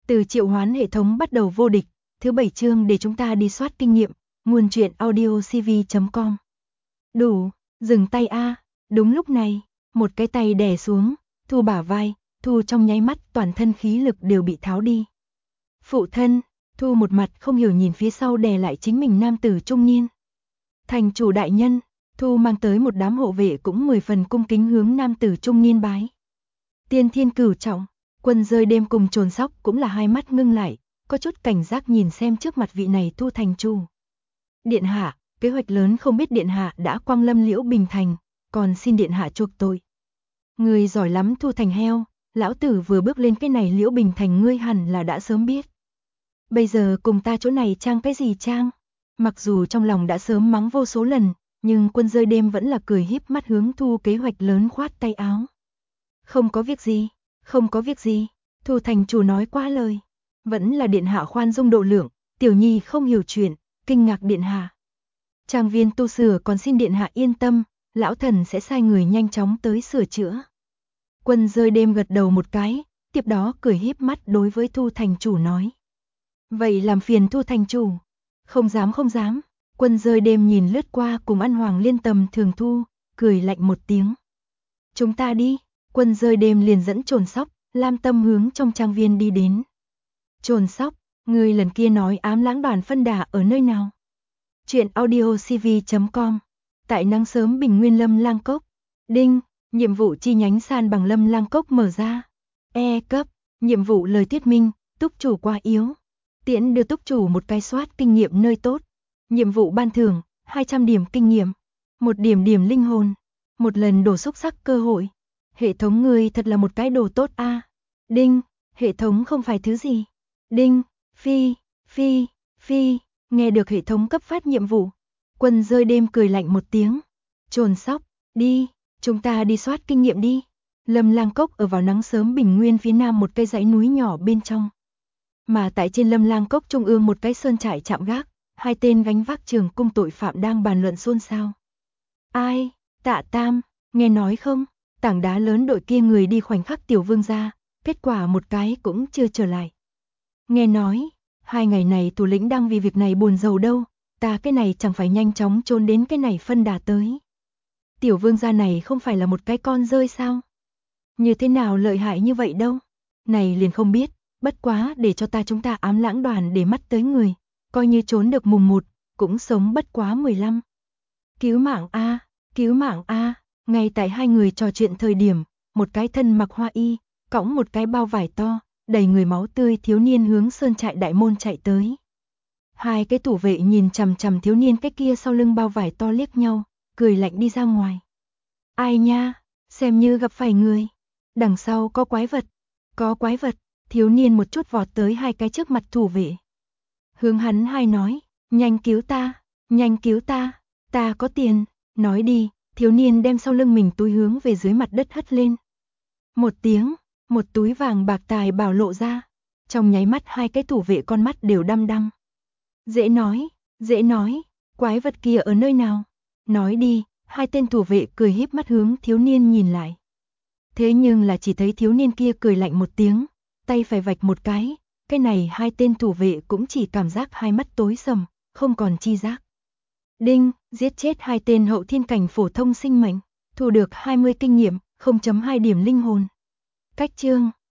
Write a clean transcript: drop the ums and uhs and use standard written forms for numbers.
Từ triệu hoán hệ thống bắt đầu vô địch, thứ 7 chương để chúng ta đi soát kinh nghiệm, nguồn truyện audiocv.com. Đủ, dừng tay a. Đúng lúc này, một cái tay đè xuống, Thu bả vai, Thu trong nháy mắt toàn thân khí lực đều bị tháo đi. Phụ thân, Thu một mặt không hiểu nhìn phía sau đè lại chính mình nam tử trung niên. Thành chủ đại nhân, Thu mang tới một đám hộ vệ cũng 10 phần cung kính hướng nam tử trung niên bái. Tiên thiên cửu trọng, Quân Rơi Đêm cùng Trồn Sóc cũng là hai mắt ngưng lại, có chút cảnh giác nhìn xem trước mặt vị này Thu thành chủ. Điện hạ, kế hoạch lớn không biết điện hạ đã quang lâm Liễu Bình Thành, còn xin điện hạ chuộc tội. Người giỏi lắm Thu thành heo, lão tử vừa bước lên cái này Liễu Bình Thành ngươi hẳn là đã sớm biết. Bây giờ cùng ta chỗ này trang cái gì trang? Mặc dù trong lòng đã sớm mắng vô số lần, nhưng Quân Rơi Đêm vẫn là cười híp mắt hướng Thu kế hoạch lớn khoát tay áo. Không có việc gì, không có việc gì, Thu thành chủ nói quá lời. Vẫn là điện hạ khoan dung độ lượng, tiểu nhi không hiểu chuyện, kinh ngạc điện hạ. Trang viên tu sửa còn xin điện hạ yên tâm, lão thần sẽ sai người nhanh chóng tới sửa chữa. Quân Rơi Đêm gật đầu một cái, tiếp đó cười híp mắt đối với Thu thành chủ nói. Vậy làm phiền Thu thành chủ. Không dám không dám. Quân Rơi Đêm nhìn lướt qua cùng ăn hoàng liên tầm thường Thu, cười lạnh một tiếng. Chúng ta đi. Quân Rơi Đêm liền dẫn Trồn Sóc, Lam Tâm hướng trong trang viên đi đến. Trồn Sóc, người lần kia nói ám lãng đoàn phân đà ở nơi nào? Chuyện audiocv.com. Tại nắng sớm Bình Nguyên Lâm Lang Cốc. Đinh, nhiệm vụ chi nhánh san bằng Lâm Lang Cốc mở ra. E cấp, nhiệm vụ lời thuyết minh, túc chủ quá yếu. Tiễn đưa túc chủ một cái soát kinh nghiệm nơi tốt. Nhiệm vụ ban thưởng, 200 điểm kinh nghiệm. 1 điểm linh hồn. 1 lần đổ xúc sắc cơ hội. Hệ thống người thật là một cái đồ tốt a. Đinh, hệ thống không phải thứ gì. Đinh, phi, nghe được hệ thống cấp phát nhiệm vụ. Quân Rơi Đêm cười lạnh một tiếng. Trồn Sóc, đi, chúng ta đi soát kinh nghiệm đi. Lâm Lang Cốc ở vào nắng sớm Bình Nguyên phía nam một cây dãy núi nhỏ bên trong. Mà tại trên Lâm Lang Cốc trung ương một cái sơn trại chạm gác, hai tên gánh vác trường cung tội phạm đang bàn luận xôn xao. Ai, Tạ Tam, nghe nói không, tảng đá lớn đội kia người đi khoảnh khắc tiểu vương gia, kết quả một cái cũng chưa trở lại. Nghe nói, 2 ngày này thủ lĩnh đang vì việc này buồn rầu đâu, ta cái này chẳng phải nhanh chóng trốn đến cái này phân đà tới. Tiểu vương gia này không phải là một cái con rơi sao? Như thế nào lợi hại như vậy đâu? Này liền không biết, bất quá để cho chúng ta ám lãng đoàn để mắt tới người, coi như trốn được mùng 1, cũng sống bất quá 15. Cứu mạng a, ngay tại hai người trò chuyện thời điểm, một cái thân mặc hoa y, cõng một cái bao vải to, đầy người máu tươi thiếu niên hướng sơn trại đại môn chạy tới. Hai cái thủ vệ nhìn chằm chằm thiếu niên cái kia sau lưng bao vải to liếc nhau, cười lạnh đi ra ngoài. Ai nha, xem như gặp phải người. Đằng sau có quái vật, thiếu niên một chút vọt tới hai cái trước mặt thủ vệ. Hướng hắn hai nói, nhanh cứu ta có tiền, nói đi, thiếu niên đem sau lưng mình túi hướng về dưới mặt đất hất lên. Một tiếng, một túi vàng bạc tài bảo lộ ra, trong nháy mắt hai cái thủ vệ con mắt đều đăm đăm. Dễ nói, quái vật kia ở nơi nào? Nói đi, hai tên thủ vệ cười híp mắt hướng thiếu niên nhìn lại. Thế nhưng là chỉ thấy thiếu niên kia cười lạnh một tiếng, tay phải vạch một cái này hai tên thủ vệ cũng chỉ cảm giác hai mắt tối sầm, không còn chi giác. Đinh, giết chết 2 tên hậu thiên cảnh phổ thông sinh mệnh, thu được 20 kinh nghiệm, 0.2 điểm linh hồn. Cách chương